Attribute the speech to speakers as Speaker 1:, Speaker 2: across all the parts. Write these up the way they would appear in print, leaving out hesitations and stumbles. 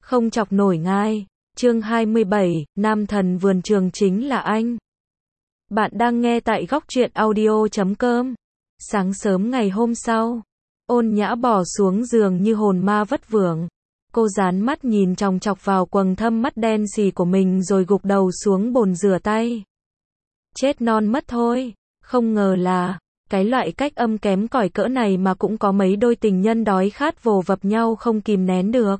Speaker 1: Không chọc nổi ngài. Chương 27, Nam thần vườn trường chính là anh. Bạn đang nghe tại góc truyện audio.com. Sáng sớm ngày hôm sau, Ôn Nhã bỏ xuống giường như hồn ma vất vưởng. Cô dán mắt nhìn chòng chọc vào quầng thâm mắt đen xì của mình rồi gục đầu xuống bồn rửa tay. Chết non mất thôi, không ngờ là, cái loại cách âm kém cỏi cỡ này mà cũng có mấy đôi tình nhân đói khát vồ vập nhau không kìm nén được.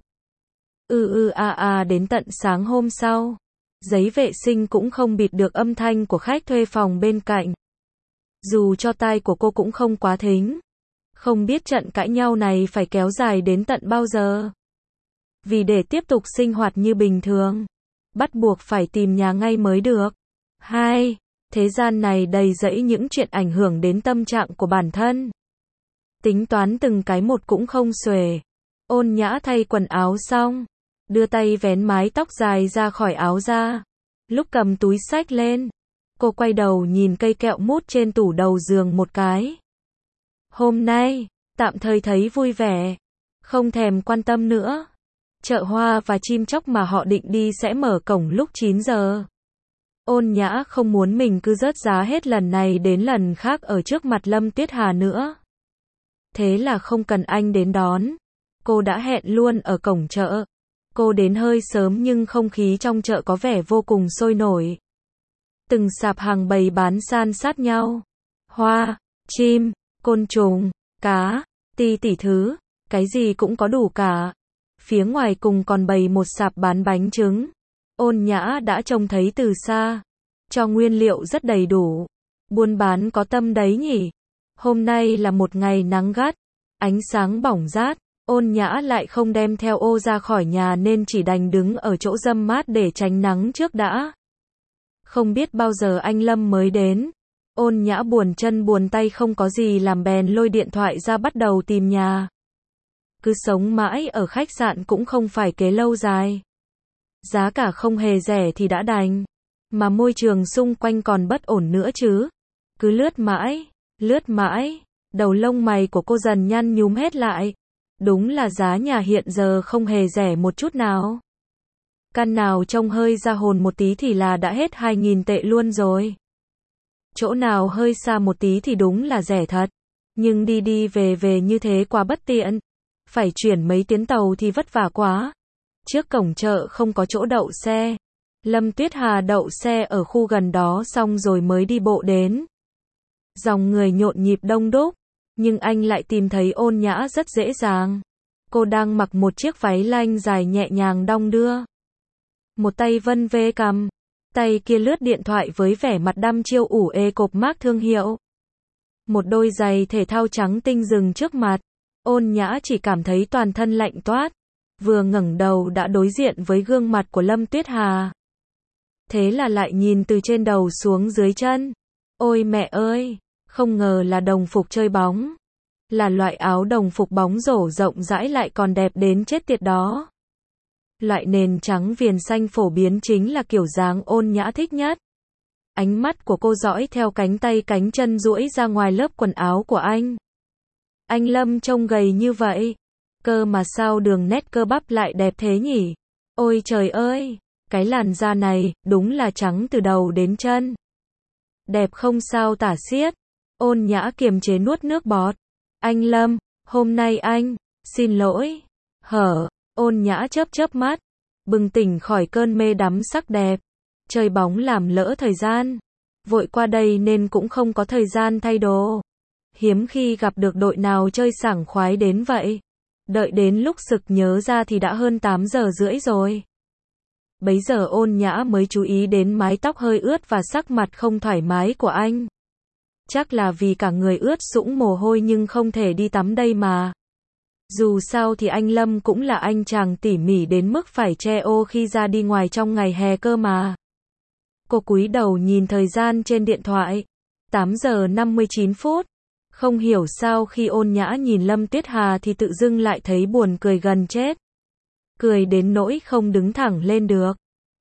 Speaker 1: Đến tận sáng hôm sau, giấy vệ sinh cũng không bịt được âm thanh của khách thuê phòng bên cạnh. Dù cho tai của cô cũng không quá thính. Không biết trận cãi nhau này phải kéo dài đến tận bao giờ. Vì để tiếp tục sinh hoạt như bình thường, bắt buộc phải tìm nhà ngay mới được. Thế gian này đầy rẫy những chuyện ảnh hưởng đến tâm trạng của bản thân. Tính toán từng cái một cũng không xuể. Ôn Nhã thay quần áo xong, đưa tay vén mái tóc dài ra khỏi áo ra. Lúc cầm túi xách lên, cô quay đầu nhìn cây kẹo mút trên tủ đầu giường một cái. Hôm nay, tạm thời thấy vui vẻ, không thèm quan tâm nữa. Chợ hoa và chim chóc mà họ định đi sẽ mở cổng lúc 9 giờ. Ôn Nhã không muốn mình cứ rớt giá hết lần này đến lần khác ở trước mặt Lâm Tuyết Hà nữa. Thế là không cần anh đến đón. Cô đã hẹn luôn ở cổng chợ. Cô đến hơi sớm nhưng không khí trong chợ có vẻ vô cùng sôi nổi. Từng sạp hàng bày bán san sát nhau. Hoa, chim, côn trùng, cá, tỷ thứ, cái gì cũng có đủ cả. Phía ngoài cùng còn bày một sạp bán bánh trứng. Ôn Nhã đã trông thấy từ xa. Cho nguyên liệu rất đầy đủ. Buôn bán có tâm đấy nhỉ. Hôm nay là một ngày nắng gắt. Ánh sáng bỏng rát. Ôn Nhã lại không đem theo ô ra khỏi nhà nên chỉ đành đứng ở chỗ râm mát để tránh nắng trước đã. Không biết bao giờ anh Lâm mới đến. Ôn Nhã buồn chân buồn tay không có gì làm bèn lôi điện thoại ra bắt đầu tìm nhà. Cứ sống mãi ở khách sạn cũng không phải kế lâu dài. Giá cả không hề rẻ thì đã đành. Mà môi trường xung quanh còn bất ổn nữa chứ. Cứ lướt mãi, đầu lông mày của cô dần nhăn nhúm hết lại. Đúng là giá nhà hiện giờ không hề rẻ một chút nào. Căn nào trông hơi ra hồn một tí thì là đã hết 2.000 tệ luôn rồi. Chỗ nào hơi xa một tí thì đúng là rẻ thật. Nhưng đi về như thế quá bất tiện. Phải chuyển mấy chuyến tàu thì vất vả quá. Trước cổng chợ không có chỗ đậu xe. Lâm Tuyết Hà đậu xe ở khu gần đó xong rồi mới đi bộ đến. Dòng người nhộn nhịp đông đúc. Nhưng anh lại tìm thấy Ôn Nhã rất dễ dàng. Cô đang mặc một chiếc váy lanh dài nhẹ nhàng đong đưa. Một tay vân vê cằm, tay kia lướt điện thoại với vẻ mặt đăm chiêu ủ ê cộp mác thương hiệu. Một đôi giày thể thao trắng tinh dừng trước mặt. Ôn Nhã chỉ cảm thấy toàn thân lạnh toát. Vừa ngẩng đầu đã đối diện với gương mặt của Lâm Tuyết Hà. Thế là lại nhìn từ trên đầu xuống dưới chân. Ôi mẹ ơi! Không ngờ là đồng phục chơi bóng. Là loại áo đồng phục bóng rổ rộng rãi lại còn đẹp đến chết tiệt đó. Loại nền trắng viền xanh phổ biến chính là kiểu dáng Ôn Nhã thích nhất. Ánh mắt của cô dõi theo cánh tay cánh chân duỗi ra ngoài lớp quần áo của anh. Anh Lâm trông gầy như vậy. Cơ mà sao đường nét cơ bắp lại đẹp thế nhỉ? Ôi trời ơi! Cái làn da này, đúng là trắng từ đầu đến chân. Đẹp không sao tả xiết. Ôn Nhã kiềm chế nuốt nước bọt. Anh Lâm, hôm nay anh, xin lỗi. Ôn Nhã chớp mắt. Bừng tỉnh khỏi cơn mê đắm sắc đẹp. Chơi bóng làm lỡ thời gian. Vội qua đây nên cũng không có thời gian thay đồ. Hiếm khi gặp được đội nào chơi sảng khoái đến vậy. Đợi đến lúc sực nhớ ra thì đã hơn 8 giờ rưỡi rồi. Bấy giờ Ôn Nhã mới chú ý đến mái tóc hơi ướt và sắc mặt không thoải mái của anh. Chắc là vì cả người ướt sũng mồ hôi nhưng không thể đi tắm đây mà. Dù sao thì anh Lâm cũng là anh chàng tỉ mỉ đến mức phải che ô khi ra đi ngoài trong ngày hè cơ mà. Cô cúi đầu nhìn thời gian trên điện thoại. 8 giờ 59 phút. Không hiểu sao khi Ôn Nhã nhìn Lâm Tuyết Hà thì tự dưng lại thấy buồn cười gần chết. Cười đến nỗi không đứng thẳng lên được.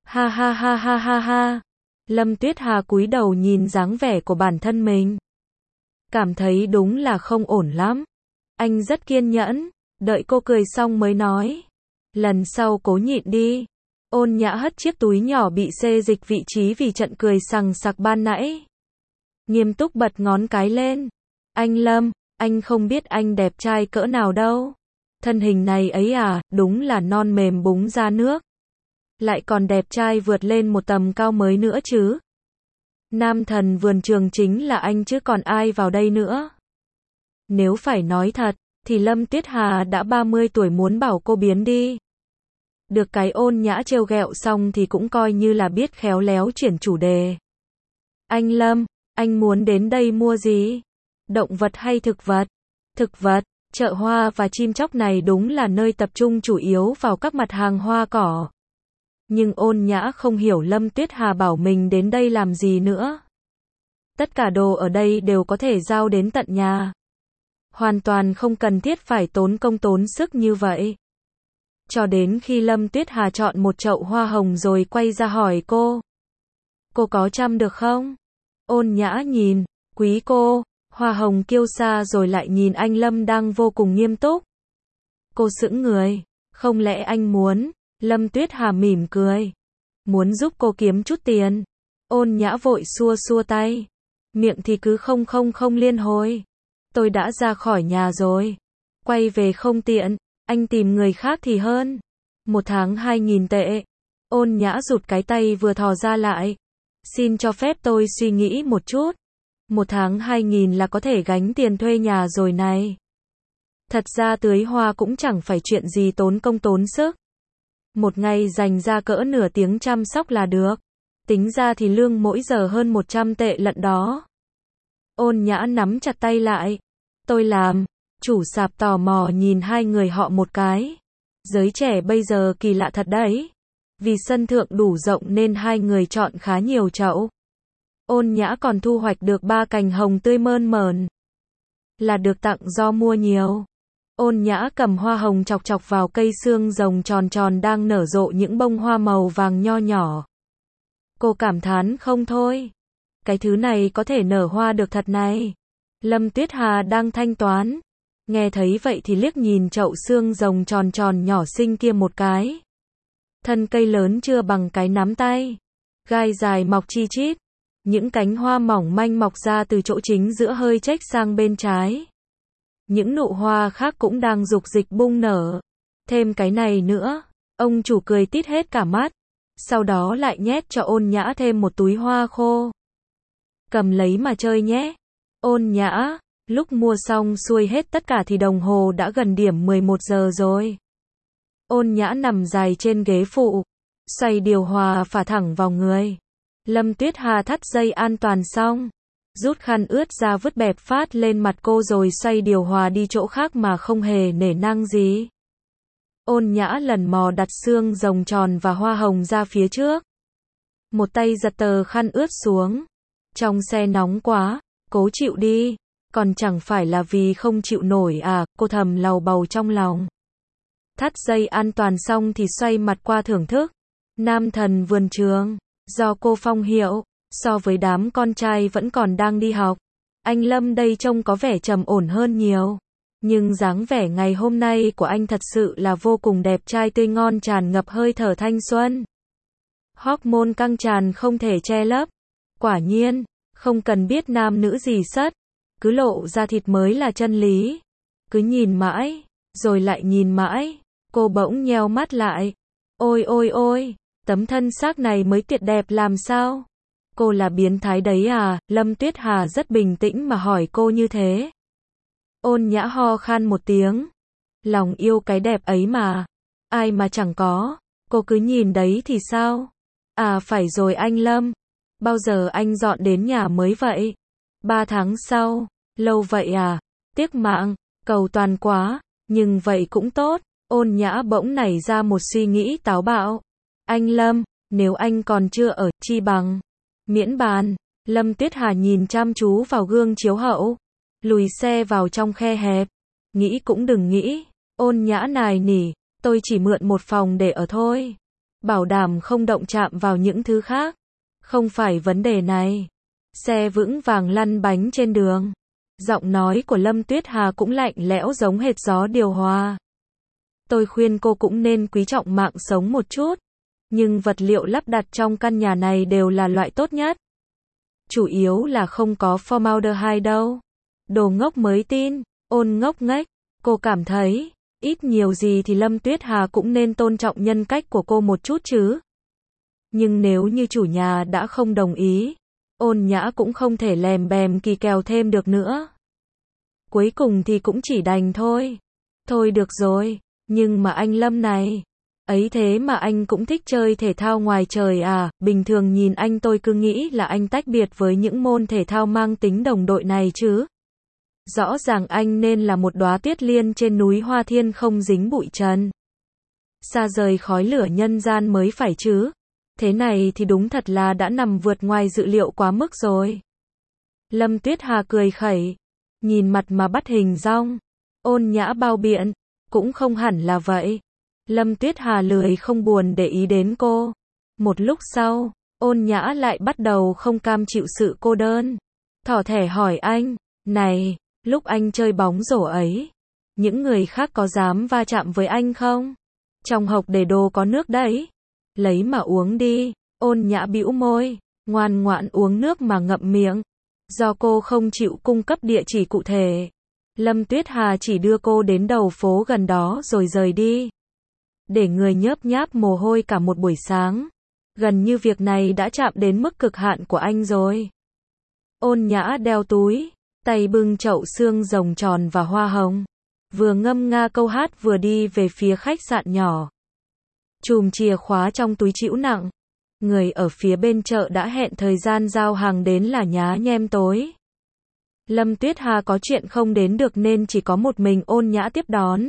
Speaker 1: Ha. Lâm Tuyết Hà cúi đầu nhìn dáng vẻ của bản thân mình. Cảm thấy đúng là không ổn lắm. Anh rất kiên nhẫn, đợi cô cười xong mới nói. Lần sau cố nhịn đi. Ôn Nhã hất chiếc túi nhỏ bị xê dịch vị trí vì trận cười sằng sặc ban nãy. Nghiêm túc bật ngón cái lên. Anh Lâm, anh không biết anh đẹp trai cỡ nào đâu. Thân hình này ấy à, đúng là non mềm búng ra nước. Lại còn đẹp trai vượt lên một tầm cao mới nữa chứ. Nam thần vườn trường chính là anh chứ còn ai vào đây nữa. Nếu phải nói thật, thì Lâm Tuyết Hà đã 30 tuổi muốn bảo cô biến đi. Được cái Ôn Nhã trêu ghẹo xong thì cũng coi như là biết khéo léo chuyển chủ đề. Anh Lâm, anh muốn đến đây mua gì? Động vật hay thực vật? Thực vật, chợ hoa và chim chóc này đúng là nơi tập trung chủ yếu vào các mặt hàng hoa cỏ. Nhưng Ôn Nhã không hiểu Lâm Tuyết Hà bảo mình đến đây làm gì nữa. Tất cả đồ ở đây đều có thể giao đến tận nhà. Hoàn toàn không cần thiết phải tốn công tốn sức như vậy. Cho đến khi Lâm Tuyết Hà chọn một chậu hoa hồng rồi quay ra hỏi cô. Cô có chăm được không? Ôn Nhã nhìn, quý cô, hoa hồng kiêu sa rồi lại nhìn anh Lâm đang vô cùng nghiêm túc. Cô sững người, không lẽ anh muốn? Lâm Tuyết Hà mỉm cười. Muốn giúp cô kiếm chút tiền. Ôn Nhã vội xua xua tay. Miệng thì cứ không liên hồi. Tôi đã ra khỏi nhà rồi. Quay về không tiện, anh tìm người khác thì hơn. 1 tháng 2.000 tệ. Ôn Nhã rụt cái tay vừa thò ra lại. Xin cho phép tôi suy nghĩ một chút. 1 tháng 2.000 là có thể gánh tiền thuê nhà rồi này. Thật ra tưới hoa cũng chẳng phải chuyện gì tốn công tốn sức. Một ngày dành ra cỡ nửa tiếng chăm sóc là được. Tính ra thì lương mỗi giờ hơn 100 tệ lận đó. Ôn Nhã nắm chặt tay lại. Tôi làm. Chủ sạp tò mò nhìn hai người họ một cái. Giới trẻ bây giờ kỳ lạ thật đấy. Vì sân thượng đủ rộng nên hai người chọn khá nhiều chậu. Ôn Nhã còn thu hoạch được 3 cành hồng tươi mơn mởn. Là được tặng do mua nhiều. Ôn Nhã cầm hoa hồng chọc chọc vào cây xương rồng tròn tròn đang nở rộ những bông hoa màu vàng nho nhỏ. Cô cảm thán không thôi. Cái thứ này có thể nở hoa được thật này. Lâm Tuyết Hà đang thanh toán. Nghe thấy vậy thì liếc nhìn chậu xương rồng tròn tròn nhỏ xinh kia một cái. Thân cây lớn chưa bằng cái nắm tay. Gai dài mọc chi chít. Những cánh hoa mỏng manh mọc ra từ chỗ chính giữa hơi chếch sang bên trái. Những nụ hoa khác cũng đang rục dịch bung nở. Thêm cái này nữa. Ông chủ cười tít hết cả mắt. Sau đó lại nhét cho Ôn Nhã thêm một túi hoa khô. Cầm lấy mà chơi nhé. Ôn Nhã. Lúc mua xong xuôi hết tất cả thì đồng hồ đã gần điểm 11 giờ rồi. Ôn Nhã nằm dài trên ghế phụ. Xoay điều hòa phả thẳng vào người. Lâm Tuyết Hà thắt dây an toàn xong. Rút khăn ướt ra vứt bẹp phát lên mặt cô rồi xoay điều hòa đi chỗ khác mà không hề nể nang gì. Ôn Nhã lần mò đặt xương rồng tròn và hoa hồng ra phía trước. Một tay giật tờ khăn ướt xuống. Trong xe nóng quá, cố chịu đi. Còn chẳng phải là vì không chịu nổi à, cô thầm lầu bầu trong lòng. Thắt dây an toàn xong thì xoay mặt qua thưởng thức. Nam thần vườn trường, do cô phong hiệu, so với đám con trai vẫn còn đang đi học. Anh Lâm đây trông có vẻ trầm ổn hơn nhiều. Nhưng dáng vẻ ngày hôm nay của anh thật sự là vô cùng đẹp trai tươi ngon tràn ngập hơi thở thanh xuân. Hormone căng tràn không thể che lấp. Quả nhiên, không cần biết nam nữ gì sất. Cứ lộ ra thịt mới là chân lý. Cứ nhìn mãi, rồi lại nhìn mãi. Cô bỗng nheo mắt lại. Ôi ôi ôi, tấm thân xác này mới tuyệt đẹp làm sao? Cô là biến thái đấy à? Lâm Tuyết Hà rất bình tĩnh mà hỏi cô như thế. Ôn Nhã ho khan một tiếng. Lòng yêu cái đẹp ấy mà. Ai mà chẳng có. Cô cứ nhìn đấy thì sao? À phải rồi anh Lâm. Bao giờ anh dọn đến nhà mới vậy? 3 tháng sau. Lâu vậy à? Tiếc mạng. Cầu toàn quá. Nhưng vậy cũng tốt. Ôn Nhã bỗng nảy ra một suy nghĩ táo bạo. Anh Lâm, nếu anh còn chưa ở, chi bằng miễn bàn. Lâm Tuyết Hà nhìn chăm chú vào gương chiếu hậu. Lùi xe vào trong khe hẹp. Nghĩ cũng đừng nghĩ. Ôn Nhã nài nỉ. Tôi chỉ mượn một phòng để ở thôi. Bảo đảm không động chạm vào những thứ khác. Không phải vấn đề này. Xe vững vàng lăn bánh trên đường. Giọng nói của Lâm Tuyết Hà cũng lạnh lẽo giống hệt gió điều hòa. Tôi khuyên cô cũng nên quý trọng mạng sống một chút. Nhưng vật liệu lắp đặt trong căn nhà này đều là loại tốt nhất. Chủ yếu là không có formaldehyde đâu. Đồ ngốc mới tin, Ôn ngốc nghếch. Cô cảm thấy, ít nhiều gì thì Lâm Tuyết Hà cũng nên tôn trọng nhân cách của cô một chút chứ. Nhưng nếu như chủ nhà đã không đồng ý, Ôn Nhã cũng không thể lèm bèm kỳ kèo thêm được nữa. Cuối cùng thì cũng chỉ đành thôi. Thôi được rồi, nhưng mà anh Lâm này, ấy thế mà anh cũng thích chơi thể thao ngoài trời à, bình thường nhìn anh tôi cứ nghĩ là anh tách biệt với những môn thể thao mang tính đồng đội này chứ. Rõ ràng anh nên là một đóa tuyết liên trên núi Hoa Thiên không dính bụi trần. Xa rời khói lửa nhân gian mới phải chứ. Thế này thì đúng thật là đã nằm vượt ngoài dự liệu quá mức rồi. Lâm Tuyết Hà cười khẩy, nhìn mặt mà bắt hình dong. Ôn Nhã bao biện, cũng không hẳn là vậy. Lâm Tuyết Hà lười không buồn để ý đến cô. Một lúc sau, Ôn Nhã lại bắt đầu không cam chịu sự cô đơn. Thỏ thẻ hỏi anh, này, lúc anh chơi bóng rổ ấy, những người khác có dám va chạm với anh không? Trong hộc để đồ có nước đấy. Lấy mà uống đi. Ôn Nhã bĩu môi, ngoan ngoãn uống nước mà ngậm miệng. Do cô không chịu cung cấp địa chỉ cụ thể, Lâm Tuyết Hà chỉ đưa cô đến đầu phố gần đó rồi rời đi. Để người nhớp nháp mồ hôi cả một buổi sáng. Gần như việc này đã chạm đến mức cực hạn của anh rồi. Ôn Nhã đeo túi, tay bưng chậu xương rồng tròn và hoa hồng. Vừa ngâm nga câu hát vừa đi về phía khách sạn nhỏ. Chùm chìa khóa trong túi trĩu nặng. Người ở phía bên chợ đã hẹn thời gian giao hàng đến là nhá nhem tối. Lâm Tuyết Hà có chuyện không đến được nên chỉ có một mình Ôn Nhã tiếp đón.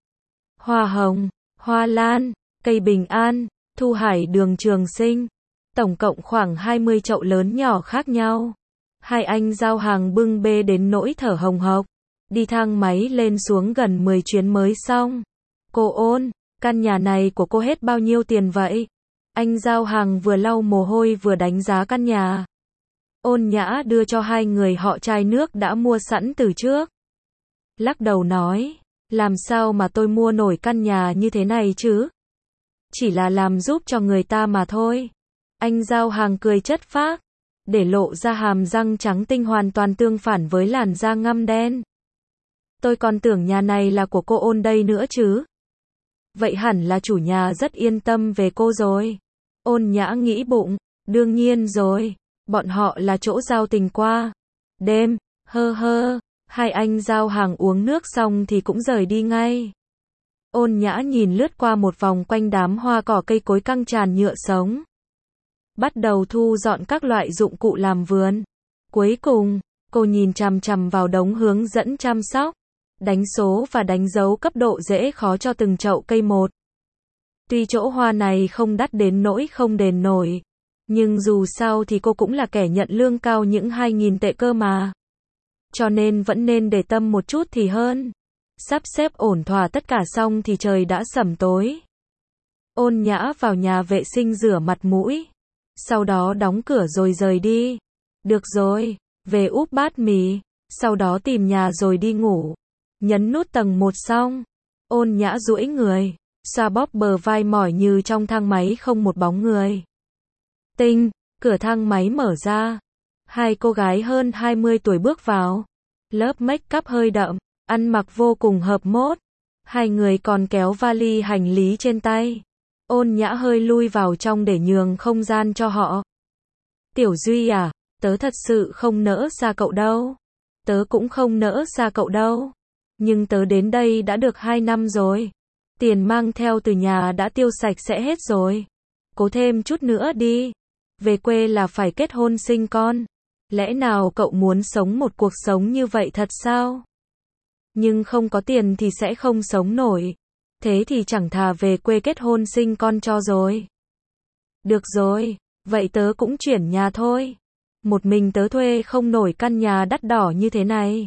Speaker 1: Hoa hồng, hoa lan, cây bình an, thu hải đường trường sinh. Tổng cộng khoảng 20 chậu lớn nhỏ khác nhau. Hai anh giao hàng bưng bê đến nỗi thở hồng hộc. Đi thang máy lên xuống gần 10 chuyến mới xong. Cô Ôn, căn nhà này của cô hết bao nhiêu tiền vậy? Anh giao hàng vừa lau mồ hôi vừa đánh giá căn nhà. Ôn Nhã đưa cho hai người họ chai nước đã mua sẵn từ trước. Lắc đầu nói, làm sao mà tôi mua nổi căn nhà như thế này chứ? Chỉ là làm giúp cho người ta mà thôi. Anh giao hàng cười chất phác, để lộ ra hàm răng trắng tinh hoàn toàn tương phản với làn da ngăm đen. Tôi còn tưởng nhà này là của cô Ôn đây nữa chứ. Vậy hẳn là chủ nhà rất yên tâm về cô rồi. Ôn Nhã nghĩ bụng, đương nhiên rồi, bọn họ là chỗ giao tình qua. Đêm, hơ hơ, hai anh giao hàng uống nước xong thì cũng rời đi ngay. Ôn Nhã nhìn lướt qua một vòng quanh đám hoa cỏ cây cối căng tràn nhựa sống. Bắt đầu thu dọn các loại dụng cụ làm vườn. Cuối cùng, cô nhìn chằm chằm vào đống hướng dẫn chăm sóc, đánh số và đánh dấu cấp độ dễ khó cho từng chậu cây một. Tuy chỗ hoa này không đắt đến nỗi không đền nổi, nhưng dù sao thì cô cũng là kẻ nhận lương cao những 2.000 tệ cơ mà. Cho nên vẫn nên để tâm một chút thì hơn. Sắp xếp ổn thỏa tất cả xong thì trời đã sẩm tối. Ôn Nhã vào nhà vệ sinh rửa mặt mũi, sau đó đóng cửa rồi rời đi. Được rồi, về úp bát mì, sau đó tìm nhà rồi đi ngủ. Nhấn nút tầng 1 xong, Ôn Nhã duỗi người, xoa bóp bờ vai mỏi như trong thang máy không một bóng người. Tinh, cửa thang máy mở ra. Hai cô gái hơn 20 tuổi bước vào. Lớp make up hơi đậm, ăn mặc vô cùng hợp mốt. Hai người còn kéo vali hành lý trên tay. Ôn Nhã hơi lui vào trong để nhường không gian cho họ. Tiểu Duy à, tớ thật sự không nỡ xa cậu đâu. Tớ cũng không nỡ xa cậu đâu. Nhưng tớ đến đây đã được 2 năm rồi. Tiền mang theo từ nhà đã tiêu sạch sẽ hết rồi. Cố thêm chút nữa đi. Về quê là phải kết hôn sinh con. Lẽ nào cậu muốn sống một cuộc sống như vậy thật sao? Nhưng không có tiền thì sẽ không sống nổi. Thế thì chẳng thà về quê kết hôn sinh con cho rồi. Được rồi, vậy tớ cũng chuyển nhà thôi. Một mình tớ thuê không nổi căn nhà đắt đỏ như thế này.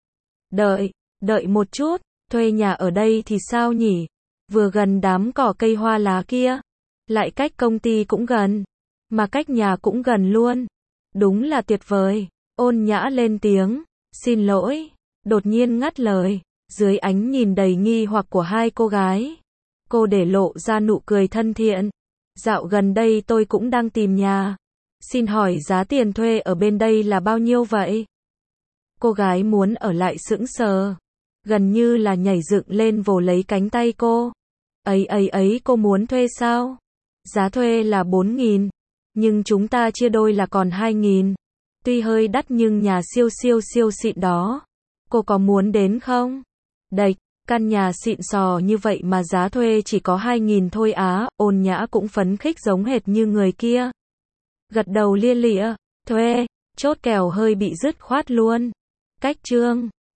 Speaker 1: Đợi một chút, thuê nhà ở đây thì sao nhỉ? Vừa gần đám cỏ cây hoa lá kia, lại cách công ty cũng gần, mà cách nhà cũng gần luôn. Đúng là tuyệt vời. Ôn Nhã lên tiếng, xin lỗi, đột nhiên ngắt lời. Dưới ánh nhìn đầy nghi hoặc của hai cô gái, cô để lộ ra nụ cười thân thiện. Dạo gần đây tôi cũng đang tìm nhà. Xin hỏi giá tiền thuê ở bên đây là bao nhiêu vậy? Cô gái muốn ở lại sững sờ, gần như là nhảy dựng lên vồ lấy cánh tay cô. Ấy, cô muốn thuê sao? Giá thuê là 4.000, nhưng chúng ta chia đôi là còn 2.000. Tuy hơi đắt nhưng nhà siêu xịn đó. Cô có muốn đến không? Đệch, căn nhà xịn sò như vậy mà giá thuê chỉ có 2.000 thôi á. Ôn Nhã cũng phấn khích giống hệt như người kia. Gật đầu lia lịa, thuê, chốt kèo hơi bị dứt khoát luôn. Cách chương